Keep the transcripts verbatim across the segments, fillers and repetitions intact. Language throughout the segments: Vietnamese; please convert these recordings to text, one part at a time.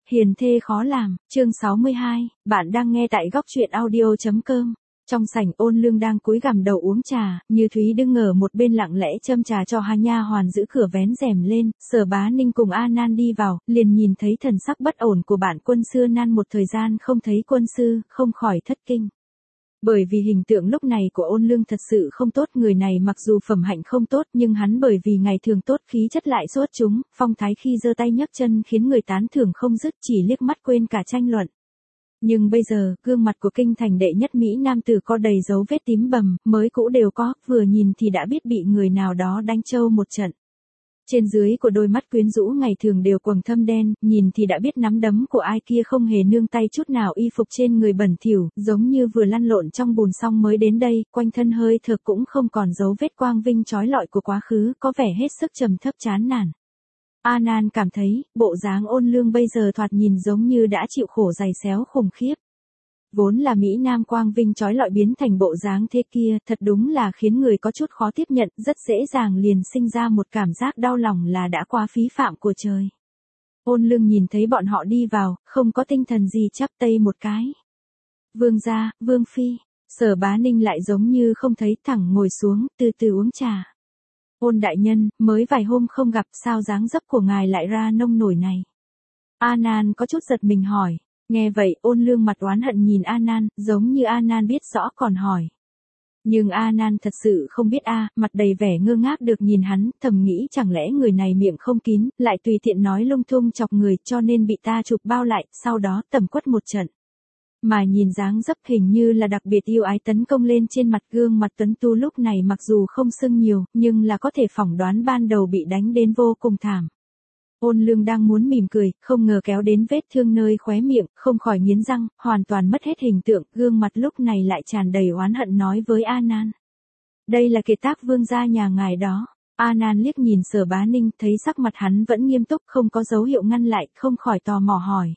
Hiền thê khó làm, chương sáu mươi hai, bạn đang nghe tại góc truyện audio.com. Trong sảnh Ôn Lương đang cúi gằm đầu uống trà, Như Thúy đứng ở một bên lặng lẽ châm trà cho hai nha hoàn giữ cửa vén rèm lên, Sở Bá Ninh cùng A Nan đi vào, liền nhìn thấy thần sắc bất ổn của bạn quân sư Nan một thời gian không thấy quân sư, không khỏi thất kinh. Bởi vì hình tượng lúc này của Ôn Lương thật sự không tốt, người này mặc dù phẩm hạnh không tốt nhưng hắn bởi vì ngày thường tốt khí chất lại xuất chúng, phong thái khi giơ tay nhấc chân khiến người tán thưởng không dứt, chỉ liếc mắt quên cả tranh luận. Nhưng bây giờ, gương mặt của kinh thành đệ nhất Mỹ nam tử có đầy dấu vết tím bầm, mới cũ đều có, vừa nhìn thì đã biết bị người nào đó đánh trâu một trận. Trên dưới của đôi mắt quyến rũ ngày thường đều quầng thâm đen, nhìn thì đã biết nắm đấm của ai kia không hề nương tay chút nào, y phục trên người bẩn thỉu, giống như vừa lăn lộn trong bùn xong mới đến đây, quanh thân hơi thở cũng không còn dấu vết quang vinh chói lọi của quá khứ, có vẻ hết sức trầm thấp chán nản. A Nan cảm thấy, bộ dáng Ôn Lương bây giờ thoạt nhìn giống như đã chịu khổ giày xéo khủng khiếp. Vốn là Mỹ Nam quang vinh chói lọi biến thành bộ dáng thế kia, thật đúng là khiến người có chút khó tiếp nhận, rất dễ dàng liền sinh ra một cảm giác đau lòng là đã quá phí phạm của trời. Ôn Lương nhìn thấy bọn họ đi vào, không có tinh thần gì chắp tay một cái. Vương gia, Vương phi, Sở Bá Ninh lại giống như không thấy, thẳng ngồi xuống, từ từ uống trà. Ôn đại nhân, mới vài hôm không gặp, sao dáng dấp của ngài lại ra nông nổi này? A Nan có chút giật mình hỏi. Nghe vậy, Ôn Lương mặt oán hận nhìn A Nan, giống như A Nan biết rõ còn hỏi. Nhưng A Nan thật sự không biết a, mặt đầy vẻ ngơ ngác được nhìn hắn, thầm nghĩ chẳng lẽ người này miệng không kín, lại tùy tiện nói lung tung chọc người, cho nên bị ta chụp bao lại, sau đó tẩm quất một trận. Mà nhìn dáng dấp hình như là đặc biệt yêu ái tấn công lên trên mặt, gương mặt tuấn tu lúc này mặc dù không sưng nhiều, nhưng là có thể phỏng đoán ban đầu bị đánh đến vô cùng thảm. Ôn Lương đang muốn mỉm cười, không ngờ kéo đến vết thương nơi khóe miệng, không khỏi nghiến răng, hoàn toàn mất hết hình tượng, gương mặt lúc này lại tràn đầy oán hận nói với A Nan. Đây là kiệt tác vương gia nhà ngài đó. A Nan liếc nhìn Sở Bá Ninh, thấy sắc mặt hắn vẫn nghiêm túc, không có dấu hiệu ngăn lại, không khỏi tò mò hỏi.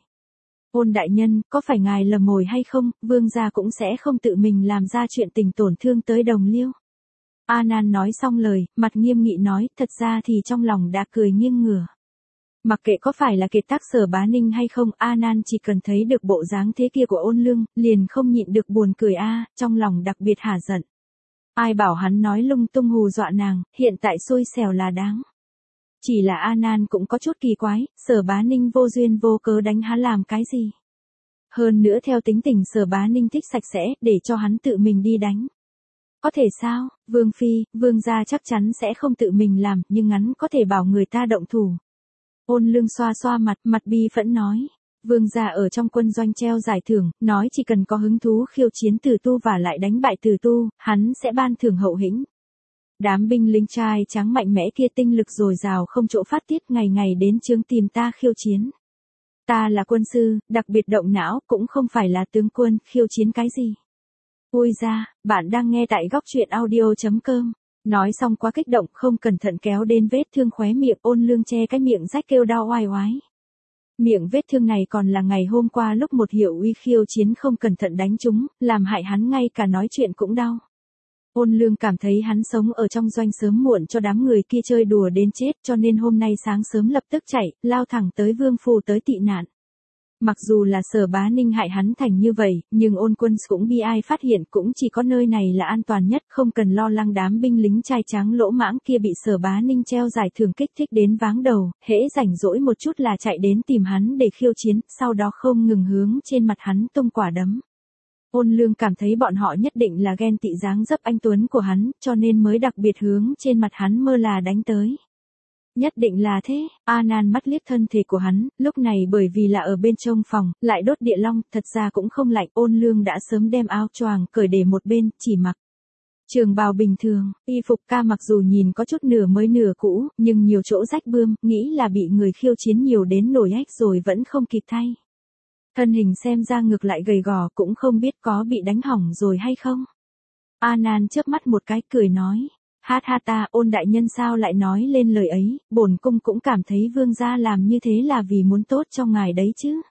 Ôn đại nhân, có phải ngài lầm mồi hay không, vương gia cũng sẽ không tự mình làm ra chuyện tình tổn thương tới đồng liêu. A Nan nói xong lời, mặt nghiêm nghị nói, thật ra thì trong lòng đã cười nghiêng ngửa. Mặc kệ có phải là kiệt tác Sở Bá Ninh hay không, A Nan chỉ cần thấy được bộ dáng thế kia của Ôn Lương, liền không nhịn được buồn cười a, trong lòng đặc biệt hả giận. Ai bảo hắn nói lung tung hù dọa nàng, hiện tại xui xẻo là đáng. Chỉ là A Nan cũng có chút kỳ quái, Sở Bá Ninh vô duyên vô cớ đánh hắn làm cái gì? Hơn nữa theo tính tình Sở Bá Ninh thích sạch sẽ, để cho hắn tự mình đi đánh. Có thể sao, Vương phi, vương gia chắc chắn sẽ không tự mình làm, nhưng hắn có thể bảo người ta động thủ. Ôn Lương xoa xoa mặt, mặt bi phẫn nói. Vương gia ở trong quân doanh treo giải thưởng, nói chỉ cần có hứng thú khiêu chiến Tử Tu và lại đánh bại Tử Tu, hắn sẽ ban thưởng hậu hĩnh. Đám binh lính trai trắng mạnh mẽ kia tinh lực dồi dào không chỗ phát tiết, ngày ngày đến chướng tìm ta khiêu chiến. Ta là quân sư, đặc biệt động não, cũng không phải là tướng quân, khiêu chiến cái gì. Ôi ra, bạn đang nghe tại góc truyện audio.com. Nói xong quá kích động, không cẩn thận kéo đến vết thương khóe miệng, Ôn Lương che cái miệng rách kêu đau oai oái. Miệng vết thương này còn là ngày hôm qua lúc một Hiểu Uy khiêu chiến không cẩn thận đánh trúng, làm hại hắn ngay cả nói chuyện cũng đau. Ôn Lương cảm thấy hắn sống ở trong doanh sớm muộn cho đám người kia chơi đùa đến chết, cho nên hôm nay sáng sớm lập tức chạy, lao thẳng tới Vương phủ tới tị nạn. Mặc dù là Sở Bá Ninh hại hắn thành như vậy, nhưng Ôn Quân cũng bi ai phát hiện cũng chỉ có nơi này là an toàn nhất, không cần lo lắng đám binh lính trai trắng lỗ mãng kia bị Sở Bá Ninh treo giải thưởng kích thích đến váng đầu, hễ rảnh rỗi một chút là chạy đến tìm hắn để khiêu chiến, sau đó không ngừng hướng trên mặt hắn tung quả đấm. Ôn Lương cảm thấy bọn họ nhất định là ghen tị dáng dấp anh tuấn của hắn, cho nên mới đặc biệt hướng trên mặt hắn mơ là đánh tới. Nhất định là thế, A Nan mắt liếc thân thể của hắn, lúc này bởi vì là ở bên trong phòng, lại đốt địa long, thật ra cũng không lạnh, Ôn Lương đã sớm đem áo choàng cởi để một bên, chỉ mặc trường bào bình thường, y phục ca mặc dù nhìn có chút nửa mới nửa cũ, nhưng nhiều chỗ rách bươm, nghĩ là bị người khiêu chiến nhiều đến nổi ách rồi vẫn không kịp thay. Thân hình xem ra ngược lại gầy gò, cũng không biết có bị đánh hỏng rồi hay không. A Nan chớp mắt một cái cười nói. Hát ha ta, Ôn đại nhân sao lại nói lên lời ấy, bổn cung cũng cảm thấy vương gia làm như thế là vì muốn tốt cho ngài đấy chứ.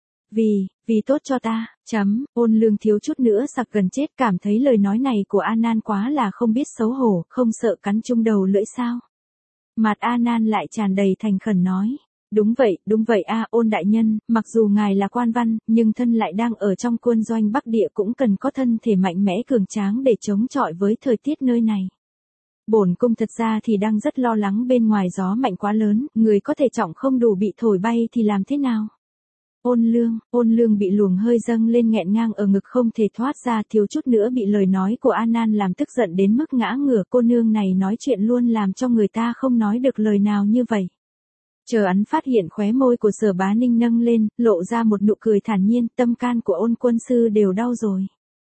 Vì, vì tốt cho ta, chấm, Ôn Lương thiếu chút nữa sặc gần chết, cảm thấy lời nói này của A Nan quá là không biết xấu hổ, không sợ cắn chung đầu lưỡi sao. Mặt A Nan lại tràn đầy thành khẩn nói. Đúng vậy, đúng vậy a Ôn đại nhân, mặc dù ngài là quan văn, nhưng thân lại đang ở trong quân doanh Bắc Địa cũng cần có thân thể mạnh mẽ cường tráng để chống chọi với thời tiết nơi này. Bổn cung thật ra thì đang rất lo lắng bên ngoài gió mạnh quá lớn, người có thể trọng không đủ bị thổi bay thì làm thế nào? Ôn lương, ôn lương bị luồng hơi dâng lên nghẹn ngang ở ngực không thể thoát ra, thiếu chút nữa bị lời nói của A Nan làm tức giận đến mức ngã ngửa. Cô nương này nói chuyện luôn làm cho người ta không nói được lời nào như vậy. Chờ hắn phát hiện khóe môi của Sở Bá Ninh nâng lên, lộ ra một nụ cười thản nhiên, tâm can của Ôn quân sư đều đau rồi.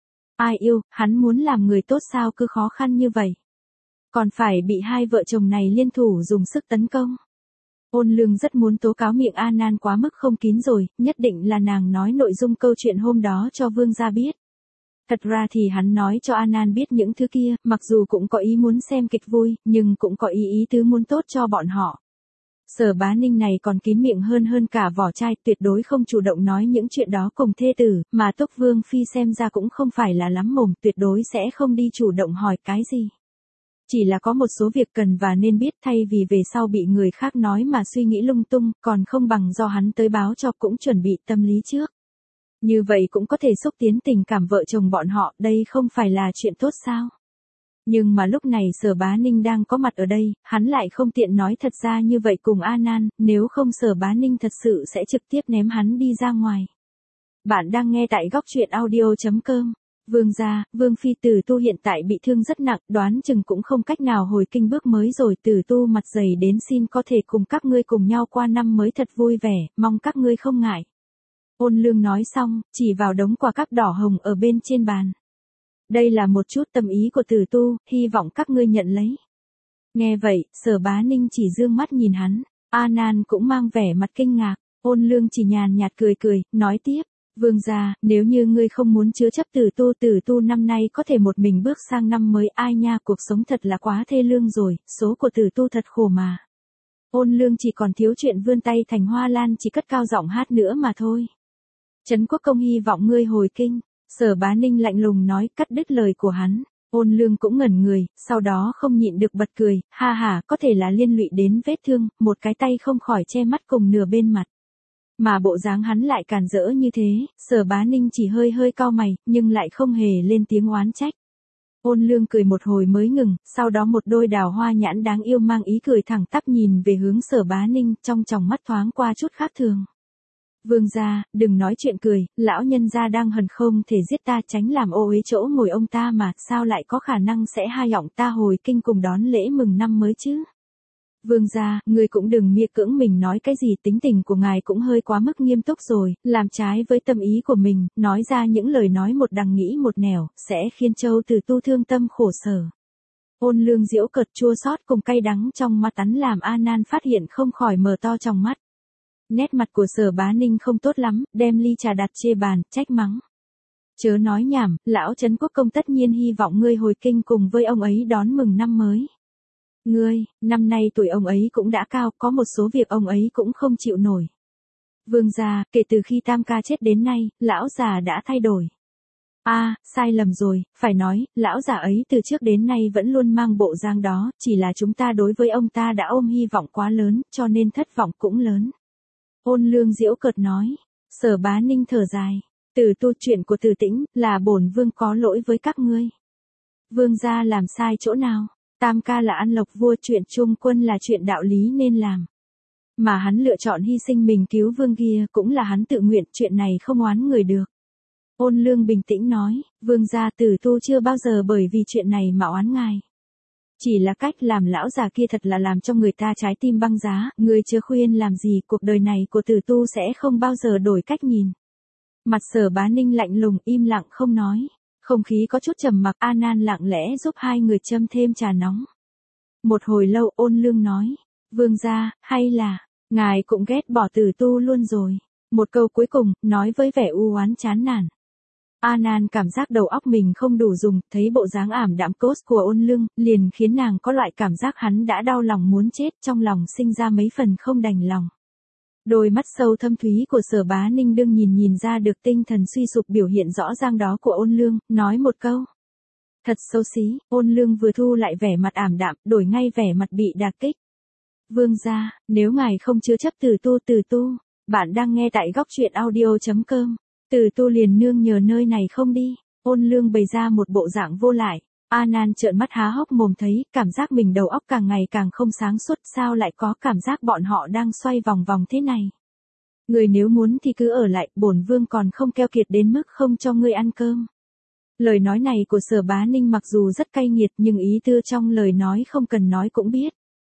Ai yêu, hắn muốn làm người tốt sao cứ khó khăn như vậy. Còn phải bị hai vợ chồng này liên thủ dùng sức tấn công. Ôn lương rất muốn tố cáo miệng A Nan quá mức không kín rồi, nhất định là nàng nói nội dung câu chuyện hôm đó cho vương gia biết. Thật ra thì hắn nói cho A Nan biết những thứ kia, mặc dù cũng có ý muốn xem kịch vui, nhưng cũng có ý ý tứ muốn tốt cho bọn họ. Sở Bá Ninh này còn kín miệng hơn hơn cả vỏ chai, tuyệt đối không chủ động nói những chuyện đó cùng thê tử, mà Túc Vương Phi xem ra cũng không phải là lắm mồm, tuyệt đối sẽ không đi chủ động hỏi cái gì. Chỉ là có một số việc cần và nên biết, thay vì về sau bị người khác nói mà suy nghĩ lung tung, còn không bằng do hắn tới báo cho, cũng chuẩn bị tâm lý trước. Như vậy cũng có thể xúc tiến tình cảm vợ chồng bọn họ, đây không phải là chuyện tốt sao? Nhưng mà lúc này Sở Bá Ninh đang có mặt ở đây, hắn lại không tiện nói thật ra như vậy cùng A Nan, nếu không Sở Bá Ninh thật sự sẽ trực tiếp ném hắn đi ra ngoài. Bạn đang nghe tại góc truyện audio chấm com. Vương gia, Vương Phi Tử Tu hiện tại bị thương rất nặng, đoán chừng cũng không cách nào hồi kinh bước mới rồi. Tử Tu mặt dày đến xin có thể cùng các ngươi cùng nhau qua năm mới thật vui vẻ, mong các ngươi không ngại. Ôn lương nói xong, chỉ vào đống quà cáp đỏ hồng ở bên trên bàn. Đây là một chút tâm ý của Tử Tu, hy vọng các ngươi nhận lấy. Nghe vậy, Sở Bá Ninh chỉ dương mắt nhìn hắn, A Nan cũng mang vẻ mặt kinh ngạc, ôn lương chỉ nhàn nhạt cười cười, nói tiếp. Vương gia, nếu như ngươi không muốn chứa chấp Tử Tu, Tử Tu năm nay có thể một mình bước sang năm mới, ai nha, cuộc sống thật là quá thê lương rồi, số của Tử Tu thật khổ mà. Ôn lương chỉ còn thiếu chuyện vươn tay thành hoa lan chỉ cất cao giọng hát nữa mà thôi. Trấn Quốc Công hy vọng ngươi hồi kinh. Sở Bá Ninh lạnh lùng nói, cắt đứt lời của hắn. Ôn lương cũng ngẩn người, sau đó không nhịn được bật cười, ha ha, có thể là liên lụy đến vết thương, một cái tay không khỏi che mắt cùng nửa bên mặt. Mà bộ dáng hắn lại càn rỡ như thế, Sở Bá Ninh chỉ hơi hơi cau mày, nhưng lại không hề lên tiếng oán trách. Ôn lương cười một hồi mới ngừng, sau đó một đôi đào hoa nhãn đáng yêu mang ý cười thẳng tắp nhìn về hướng Sở Bá Ninh, trong tròng mắt thoáng qua chút khác thường. Vương gia, đừng nói chuyện cười, lão nhân gia đang hận không thể giết ta, tránh làm ô uế chỗ ngồi ông ta mà, sao lại có khả năng sẽ hai giọng ta hồi kinh cùng đón lễ mừng năm mới chứ? Vương gia, ngươi cũng đừng mia cưỡng mình nói cái gì, tính tình của ngài cũng hơi quá mức nghiêm túc rồi, làm trái với tâm ý của mình, nói ra những lời nói một đằng nghĩ một nẻo, sẽ khiến Châu Tử Tu thương tâm khổ sở. Ôn lương diễu cợt chua xót cùng cay đắng trong mắt tắn làm A Nan phát hiện không khỏi mở to trong mắt. Nét mặt của Sở Bá Ninh không tốt lắm, đem ly trà đặt chê bàn, trách mắng. Chớ nói nhảm, lão Trấn Quốc Công tất nhiên hy vọng ngươi hồi kinh cùng với ông ấy đón mừng năm mới. Ngươi, năm nay tuổi ông ấy cũng đã cao, có một số việc ông ấy cũng không chịu nổi. Vương gia, kể từ khi Tam ca chết đến nay, lão già đã thay đổi. A, à, sai lầm rồi, phải nói, lão già ấy từ trước đến nay vẫn luôn mang bộ dáng đó, chỉ là chúng ta đối với ông ta đã ôm hy vọng quá lớn, cho nên thất vọng cũng lớn. Ôn lương diễu cợt nói. Sở Bá Ninh thở dài. Tử Tu, chuyện của Tử Tĩnh, là bổn vương có lỗi với các ngươi. Vương gia làm sai chỗ nào? Tam ca là ăn lộc vua, chuyện trung quân là chuyện đạo lý nên làm. Mà hắn lựa chọn hy sinh mình cứu vương kia cũng là hắn tự nguyện, chuyện này không oán người được. Ôn lương bình tĩnh nói, vương gia, Tử Tu chưa bao giờ bởi vì chuyện này mà oán ngài. Chỉ là cách làm lão già kia thật là làm cho người ta trái tim băng giá, người chưa khuyên làm gì, cuộc đời này của Tử Tu sẽ không bao giờ đổi cách nhìn. Mặt Sở Bá Ninh lạnh lùng, im lặng không nói. Không khí có chút trầm mặc, A Nan lặng lẽ giúp hai người châm thêm trà nóng. Một hồi lâu ôn lương nói, vương gia, hay là, ngài cũng ghét bỏ Tử Tu luôn rồi. Một câu cuối cùng, nói với vẻ u oán chán nản. A Nan cảm giác đầu óc mình không đủ dùng, thấy bộ dáng ảm đạm cốt của ôn lương, liền khiến nàng có loại cảm giác hắn đã đau lòng muốn chết, trong lòng sinh ra mấy phần không đành lòng. Đôi mắt sâu thâm thúy của Sở Bá Ninh đương nhìn nhìn ra được tinh thần suy sụp biểu hiện rõ ràng đó của ôn lương, nói một câu. Thật xấu xí, ôn lương vừa thu lại vẻ mặt ảm đạm, đổi ngay vẻ mặt bị đả kích. Vương gia, nếu ngài không chứa chấp Từ Tu Từ Tu, bạn đang nghe tại góc truyện audio.com. Từ Tu liền nương nhờ nơi này không đi. Ôn Lương bày ra một bộ dạng vô lại. A Nan trợn mắt há hốc mồm thấy, cảm giác mình đầu óc càng ngày càng không sáng suốt, sao lại có cảm giác bọn họ đang xoay vòng vòng thế này. Người nếu muốn thì cứ ở lại, bổn vương còn không keo kiệt đến mức không cho ngươi ăn cơm. Lời nói này của Sở Bá Ninh mặc dù rất cay nghiệt nhưng ý tư trong lời nói không cần nói cũng biết.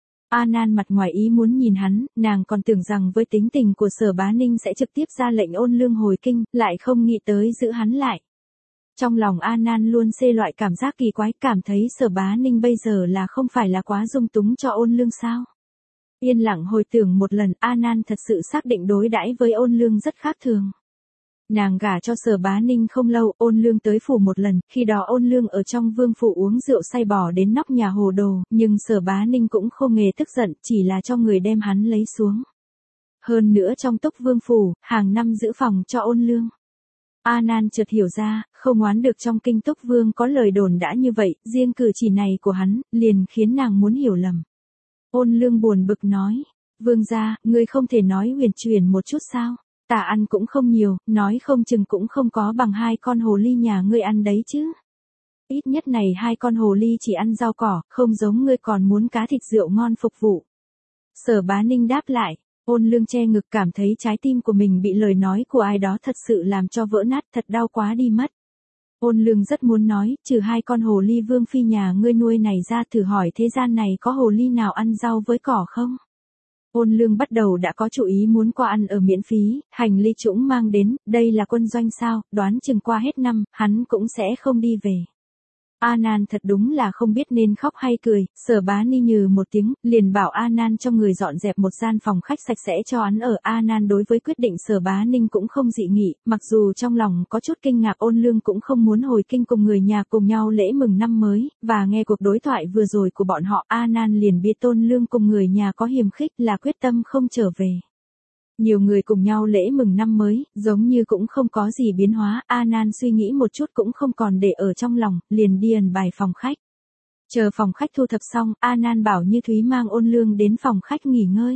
A Nan mặt ngoài ý muốn nhìn hắn, nàng còn tưởng rằng với tính tình của Sở Bá Ninh sẽ trực tiếp ra lệnh Ôn Lương hồi kinh, lại không nghĩ tới giữ hắn lại. Trong lòng A Nan luôn xê loại cảm giác kỳ quái, cảm thấy Sở Bá Ninh bây giờ là không phải là quá dung túng cho Ôn Lương sao. Yên lặng hồi tưởng một lần, A Nan thật sự xác định đối đãi với Ôn Lương rất khác thường. Nàng gả cho Sở Bá Ninh không lâu, Ôn Lương tới phủ một lần, khi đó Ôn Lương ở trong vương phủ uống rượu say bò đến nóc nhà hồ đồ, nhưng Sở Bá Ninh cũng không hề tức giận, chỉ là cho người đem hắn lấy xuống. Hơn nữa trong Túc Vương phủ, hàng năm giữ phòng cho Ôn Lương. A Nan chợt hiểu ra, không oán được trong kinh Túc Vương có lời đồn đã như vậy, riêng cử chỉ này của hắn, liền khiến nàng muốn hiểu lầm. Ôn Lương buồn bực nói, vương gia, ngươi không thể nói huyền chuyển một chút sao? Ta ăn cũng không nhiều, nói không chừng cũng không có bằng hai con hồ ly nhà ngươi ăn đấy chứ. Ít nhất này hai con hồ ly chỉ ăn rau cỏ, không giống ngươi còn muốn cá thịt rượu ngon phục vụ. Sở Bá Ninh đáp lại, Ôn Lương che ngực cảm thấy trái tim của mình bị lời nói của ai đó thật sự làm cho vỡ nát, thật đau quá đi mất. Ôn Lương rất muốn nói, trừ hai con hồ ly vương phi nhà ngươi nuôi này ra, thử hỏi thế gian này có hồ ly nào ăn rau với cỏ không? Ôn Lương bắt đầu đã có chủ ý muốn qua ăn ở miễn phí, hành ly trũng mang đến, đây là quân doanh sao, đoán chừng qua hết năm, hắn cũng sẽ không đi về. A Nan thật đúng là không biết nên khóc hay cười, Sở Bá Ni nhừ một tiếng, liền bảo A Nan cho người dọn dẹp một gian phòng khách sạch sẽ cho hắn ở. A Nan đối với quyết định Sở Bá Ninh cũng không dị nghị, mặc dù trong lòng có chút kinh ngạc. Ôn Lương cũng không muốn hồi kinh cùng người nhà cùng nhau lễ mừng năm mới, và nghe cuộc đối thoại vừa rồi của bọn họ, A Nan liền biết Tôn Lương cùng người nhà có hiềm khích, là quyết tâm không trở về. Nhiều người cùng nhau lễ mừng năm mới, giống như cũng không có gì biến hóa, A Nan suy nghĩ một chút cũng không còn để ở trong lòng, liền đi ẩn bài phòng khách. Chờ phòng khách thu thập xong, A Nan bảo Như Thúy mang Ôn Lương đến phòng khách nghỉ ngơi.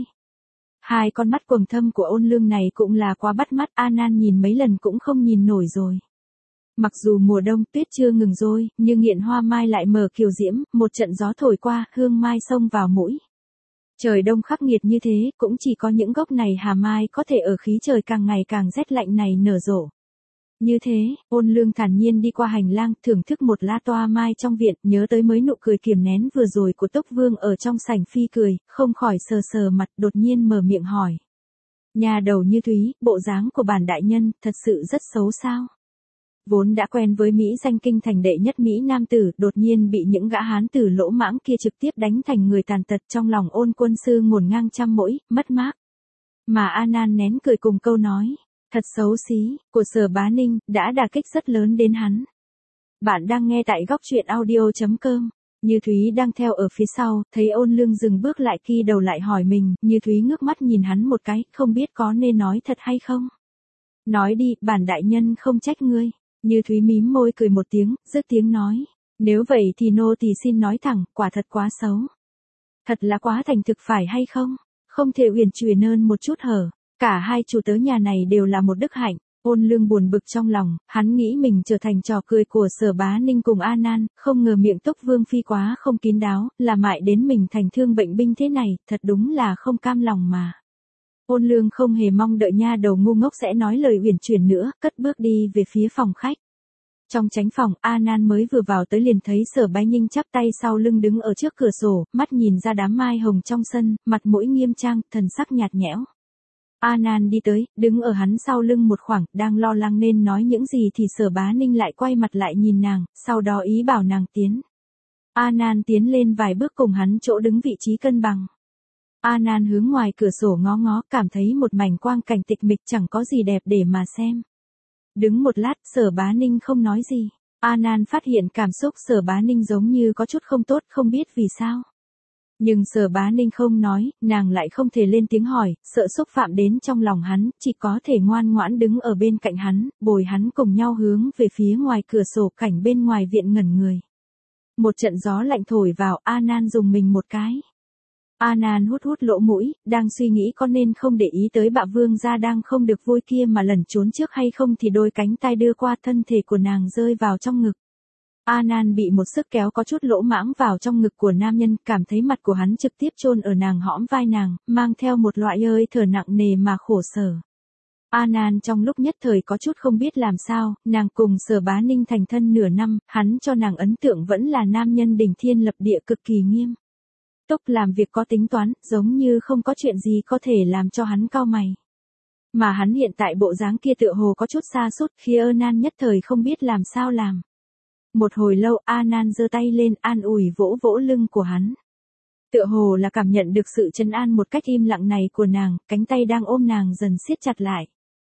Hai con mắt quầng thâm của Ôn Lương này cũng là quá bắt mắt, A Nan nhìn mấy lần cũng không nhìn nổi rồi. Mặc dù mùa đông tuyết chưa ngừng rồi, nhưng nghiện hoa mai lại mở kiều diễm, một trận gió thổi qua, hương mai xông vào mũi. Trời đông khắc nghiệt như thế, cũng chỉ có những gốc này hà mai có thể ở khí trời càng ngày càng rét lạnh này nở rộ. Như thế, Ôn Lương thản nhiên đi qua hành lang, thưởng thức một lá toa mai trong viện, nhớ tới mấy nụ cười kiềm nén vừa rồi của Túc Vương ở trong sảnh phi cười, không khỏi sờ sờ mặt, đột nhiên mở miệng hỏi. Nhà đầu Như Thúy, bộ dáng của bản đại nhân, thật sự rất xấu sao? Vốn đã quen với Mỹ danh kinh thành đệ nhất Mỹ nam tử, đột nhiên bị những gã hán tử lỗ mãng kia trực tiếp đánh thành người tàn tật, trong lòng Ôn quân sư ngổn ngang trăm mỗi, mất mát. Mà A Nan nén cười cùng câu nói, thật xấu xí, của Sở Bá Ninh, đã đả kích rất lớn đến hắn. Bạn đang nghe tại góc truyện audio.com. Như Thúy đang theo ở phía sau, thấy Ôn Lương dừng bước lại khi đầu lại hỏi mình, Như Thúy ngước mắt nhìn hắn một cái, không biết có nên nói thật hay không. Nói đi, bản đại nhân không trách ngươi. Như Thúy mím môi cười một tiếng, dứt tiếng nói. Nếu vậy thì nô tỳ xin nói thẳng, quả thật quá xấu. Thật là quá thành thực phải hay không? Không thể uyển chuyển hơn một chút hở. Cả hai chủ tớ nhà này đều là một đức hạnh. Ôn Lương buồn bực trong lòng, hắn nghĩ mình trở thành trò cười của Sở Bá Ninh cùng A Nan, không ngờ miệng Túc Vương phi quá không kín đáo, là mại đến mình thành thương bệnh binh thế này, thật đúng là không cam lòng mà. Ôn Lương không hề mong đợi nha đầu ngu ngốc sẽ nói lời uyển chuyển nữa, cất bước đi về phía phòng khách. Trong chánh phòng, A Nan mới vừa vào tới liền thấy Sở Bá Ninh chắp tay sau lưng đứng ở trước cửa sổ, mắt nhìn ra đám mai hồng trong sân, mặt mũi nghiêm trang, thần sắc nhạt nhẽo. A Nan đi tới, đứng ở hắn sau lưng một khoảng, đang lo lắng nên nói những gì thì Sở Bá Ninh lại quay mặt lại nhìn nàng, sau đó ý bảo nàng tiến. A Nan tiến lên vài bước cùng hắn chỗ đứng vị trí cân bằng. A Nan hướng ngoài cửa sổ ngó ngó, cảm thấy một mảnh quang cảnh tịch mịch chẳng có gì đẹp để mà xem. Đứng một lát, Sở Bá Ninh không nói gì. A Nan phát hiện cảm xúc Sở Bá Ninh giống như có chút không tốt, không biết vì sao. Nhưng Sở Bá Ninh không nói, nàng lại không thể lên tiếng hỏi, sợ xúc phạm đến trong lòng hắn, chỉ có thể ngoan ngoãn đứng ở bên cạnh hắn, bồi hắn cùng nhau hướng về phía ngoài cửa sổ cảnh bên ngoài viện ngẩn người. Một trận gió lạnh thổi vào, A Nan dùng mình một cái. A Nan hút hút lỗ mũi, đang suy nghĩ có nên không để ý tới bạ vương gia đang không được vui kia mà lẩn trốn trước hay không thì đôi cánh tay đưa qua thân thể của nàng rơi vào trong ngực. A Nan bị một sức kéo có chút lỗ mãng vào trong ngực của nam nhân, cảm thấy mặt của hắn trực tiếp chôn ở nàng hõm vai nàng, mang theo một loại hơi thở nặng nề mà khổ sở. A Nan trong lúc nhất thời có chút không biết làm sao, nàng cùng Sở Bá Ninh thành thân nửa năm, hắn cho nàng ấn tượng vẫn là nam nhân đỉnh thiên lập địa cực kỳ nghiêm túc, làm việc có tính toán, giống như không có chuyện gì có thể làm cho hắn cau mày. Mà hắn hiện tại bộ dáng kia tựa hồ có chút sa sút, khi A Nan nhất thời không biết làm sao làm. Một hồi lâu A Nan giơ tay lên an ủi vỗ vỗ lưng của hắn. Tựa hồ là cảm nhận được sự trấn an một cách im lặng này của nàng, cánh tay đang ôm nàng dần siết chặt lại.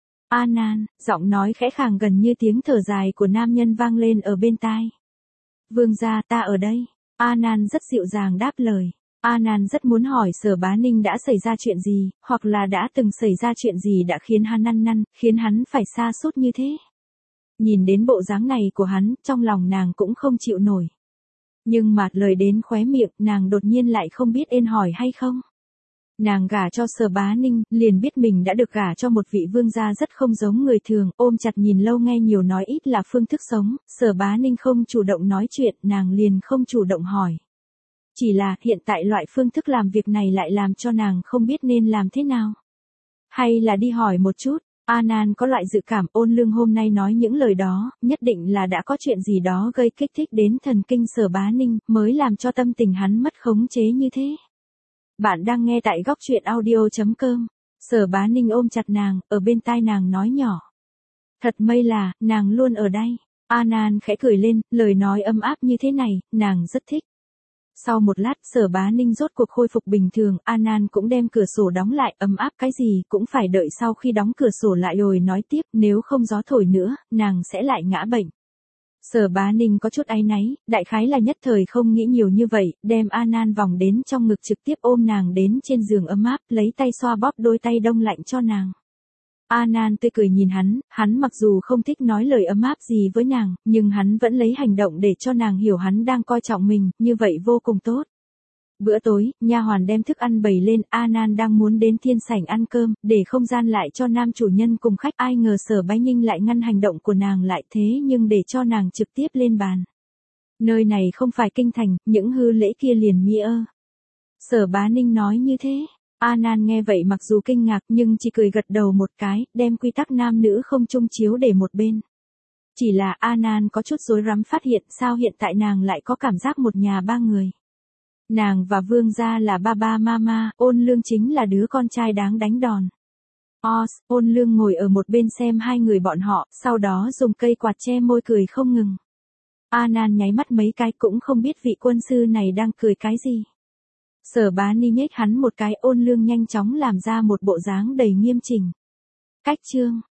A Nan, giọng nói khẽ khàng gần như tiếng thở dài của nam nhân vang lên ở bên tai. Vương gia, ta ở đây. A Nan rất dịu dàng đáp lời. A Nan rất muốn hỏi Sở Bá Ninh đã xảy ra chuyện gì, hoặc là đã từng xảy ra chuyện gì đã khiến hắn năn năn, khiến hắn phải sa sút như thế. Nhìn đến bộ dáng này của hắn, trong lòng nàng cũng không chịu nổi. Nhưng mà lời đến khóe miệng, nàng đột nhiên lại không biết nên hỏi hay không. Nàng gả cho Sở Bá Ninh, liền biết mình đã được gả cho một vị vương gia rất không giống người thường, ôm chặt nhìn lâu nghe nhiều nói ít là phương thức sống, Sở Bá Ninh không chủ động nói chuyện, nàng liền không chủ động hỏi. Chỉ là hiện tại loại phương thức làm việc này lại làm cho nàng không biết nên làm thế nào. Hay là đi hỏi một chút. A Nan có loại dự cảm Ôn Lương hôm nay nói những lời đó, nhất định là đã có chuyện gì đó gây kích thích đến thần kinh Sở Bá Ninh, mới làm cho tâm tình hắn mất khống chế như thế. Bạn đang nghe tại góc truyện audio chấm com. Sở Bá Ninh ôm chặt nàng, ở bên tai nàng nói nhỏ. Thật may là, nàng luôn ở đây. A Nan khẽ cười lên, lời nói ấm áp như thế này, nàng rất thích. Sau một lát, Sở Bá Ninh rốt cuộc khôi phục bình thường, A Nan cũng đem cửa sổ đóng lại, ấm áp cái gì cũng phải đợi sau khi đóng cửa sổ lại rồi nói tiếp, nếu không gió thổi nữa, nàng sẽ lại ngã bệnh. Sở Bá Ninh có chút áy náy, đại khái là nhất thời không nghĩ nhiều như vậy, đem A Nan vòng đến trong ngực trực tiếp ôm nàng đến trên giường ấm áp, lấy tay xoa bóp đôi tay đông lạnh cho nàng. A Nan tươi cười nhìn hắn, hắn mặc dù không thích nói lời ấm áp gì với nàng, nhưng hắn vẫn lấy hành động để cho nàng hiểu hắn đang coi trọng mình, như vậy vô cùng tốt. Bữa tối, nha hoàn đem thức ăn bày lên, A Nan đang muốn đến thiên sảnh ăn cơm, để không gian lại cho nam chủ nhân cùng khách, ai ngờ Sở Bá Ninh lại ngăn hành động của nàng lại thế nhưng để cho nàng trực tiếp lên bàn. Nơi này không phải kinh thành, những hư lễ kia liền mi ơ. Sở Bá Ninh nói như thế. A Nan nghe vậy mặc dù kinh ngạc nhưng chỉ cười gật đầu một cái, đem quy tắc nam nữ không chung chiếu để một bên. Chỉ là A Nan có chút rối rắm phát hiện sao hiện tại nàng lại có cảm giác một nhà ba người. Nàng và vương gia là ba ba mama, Ôn Lương chính là đứa con trai đáng đánh đòn. Os, Ôn Lương ngồi ở một bên xem hai người bọn họ, sau đó dùng cây quạt che môi cười không ngừng. A Nan nháy mắt mấy cái cũng không biết vị quân sư này đang cười cái gì. Sở Bá Ninh nhếch hắn một cái, Ôn Lương nhanh chóng làm ra một bộ dáng đầy nghiêm chỉnh. Cách chương